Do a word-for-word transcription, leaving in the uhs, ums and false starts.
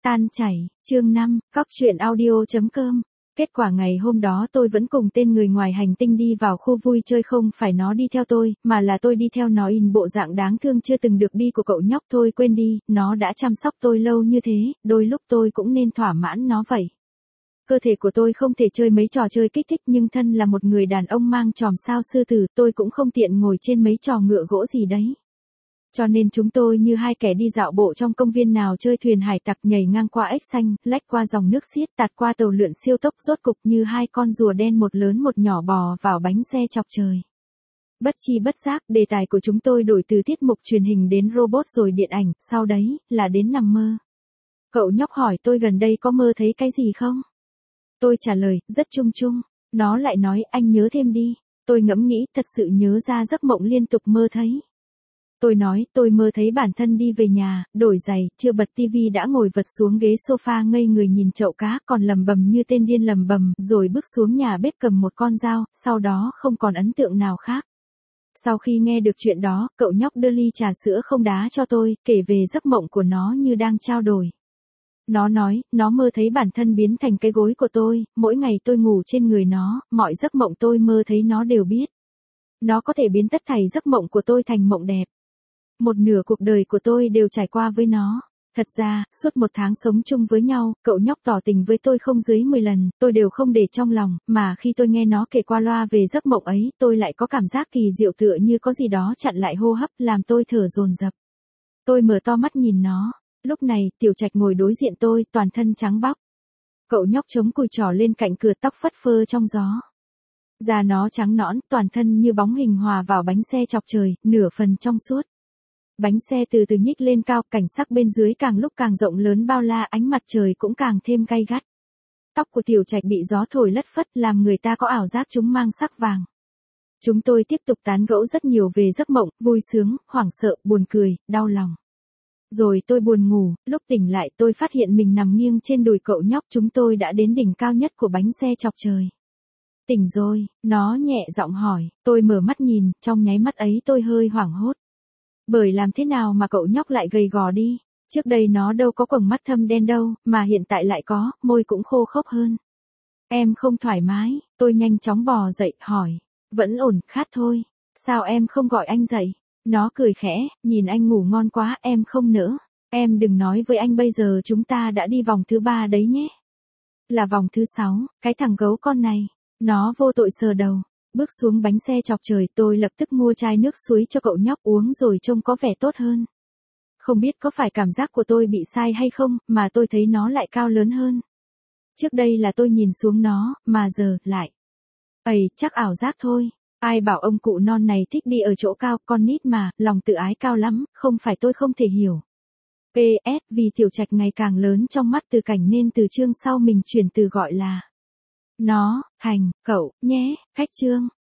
Tan chảy, chương năm, cóc truyện audio.com. Kết quả ngày hôm đó tôi vẫn cùng tên người ngoài hành tinh đi vào khu vui chơi, không phải nó đi theo tôi, mà là tôi đi theo nó. In bộ dạng đáng thương chưa từng được đi của cậu nhóc. Thôi quên đi, nó đã chăm sóc tôi lâu như thế, đôi lúc tôi cũng nên thỏa mãn nó vậy. Cơ thể của tôi không thể chơi mấy trò chơi kích thích, nhưng thân là một người đàn ông mang chòm sao sư tử, tôi cũng không tiện ngồi trên mấy trò ngựa gỗ gì đấy. Cho nên chúng tôi như hai kẻ đi dạo bộ trong công viên, nào chơi thuyền hải tặc, nhảy ngang qua ếch xanh, lách qua dòng nước xiết, tạt qua tàu lượn siêu tốc, rốt cục như hai con rùa đen một lớn một nhỏ bò vào bánh xe chọc trời. Bất chi bất giác, đề tài của chúng tôi đổi từ tiết mục truyền hình đến robot rồi điện ảnh, sau đấy là đến nằm mơ. Cậu nhóc hỏi tôi gần đây có mơ thấy cái gì không? Tôi trả lời, rất chung chung. Nó lại nói, anh nhớ thêm đi. Tôi ngẫm nghĩ, thật sự nhớ ra giấc mộng liên tục mơ thấy. Tôi nói, tôi mơ thấy bản thân đi về nhà, đổi giày, chưa bật tivi đã ngồi vật xuống ghế sofa ngây người nhìn chậu cá, còn lầm bầm như tên điên lầm bầm, rồi bước xuống nhà bếp cầm một con dao, sau đó không còn ấn tượng nào khác. Sau khi nghe được chuyện đó, cậu nhóc đưa ly trà sữa không đá cho tôi, kể về giấc mộng của nó như đang trao đổi. Nó nói, nó mơ thấy bản thân biến thành cái gối của tôi, mỗi ngày tôi ngủ trên người nó, mọi giấc mộng tôi mơ thấy nó đều biết. Nó có thể biến tất thảy giấc mộng của tôi thành mộng đẹp. Một nửa cuộc đời của tôi đều trải qua với nó. Thật ra, suốt một tháng sống chung với nhau, cậu nhóc tỏ tình với tôi không dưới mười lần, tôi đều không để trong lòng, mà khi tôi nghe nó kể qua loa về giấc mộng ấy, tôi lại có cảm giác kỳ diệu, tựa như có gì đó chặn lại hô hấp, làm tôi thở dồn dập. Tôi mở to mắt nhìn nó. Lúc này, Tiểu Trạch ngồi đối diện tôi, toàn thân trắng bóc. Cậu nhóc chống cùi trỏ lên cạnh cửa, tóc phất phơ trong gió. Da nó trắng nõn, toàn thân như bóng hình hòa vào bánh xe chọc trời, nửa phần trong suốt. Bánh xe từ từ nhích lên cao, cảnh sắc bên dưới càng lúc càng rộng lớn bao la, ánh mặt trời cũng càng thêm gay gắt. Tóc của Tiểu Trạch bị gió thổi lất phất, làm người ta có ảo giác chúng mang sắc vàng. Chúng tôi tiếp tục tán gẫu rất nhiều về giấc mộng, vui sướng, hoảng sợ, buồn cười, đau lòng. Rồi tôi buồn ngủ, lúc tỉnh lại tôi phát hiện mình nằm nghiêng trên đùi cậu nhóc. Chúng tôi đã đến đỉnh cao nhất của bánh xe chọc trời. Tỉnh rồi, nó nhẹ giọng hỏi. Tôi mở mắt nhìn, trong nháy mắt ấy tôi hơi hoảng hốt. Bởi làm thế nào mà cậu nhóc lại gầy gò đi? Trước đây nó đâu có quầng mắt thâm đen đâu, mà hiện tại lại có, môi cũng khô khốc hơn. Em không thoải mái, tôi nhanh chóng bò dậy, hỏi. Vẫn ổn, khát thôi. Sao em không gọi anh dậy? Nó cười khẽ, nhìn anh ngủ ngon quá, em không nỡ. Em đừng nói với anh bây giờ chúng ta đã đi vòng thứ ba đấy nhé. Là vòng thứ sáu, cái thằng gấu con này. Nó vô tội sờ đầu. Bước xuống bánh xe chọc trời, tôi lập tức mua chai nước suối cho cậu nhóc uống rồi trông có vẻ tốt hơn. Không biết có phải cảm giác của tôi bị sai hay không, mà tôi thấy nó lại cao lớn hơn. Trước đây là tôi nhìn xuống nó, mà giờ, lại. Ây, chắc ảo giác thôi. Ai bảo ông cụ non này thích đi ở chỗ cao, con nít mà, lòng tự ái cao lắm, không phải tôi không thể hiểu. pê ét Vì Tiểu Trạch ngày càng lớn trong mắt Từ Cảnh nên từ chương sau mình chuyển từ gọi là nó, thành, cậu, nhé, khách chương.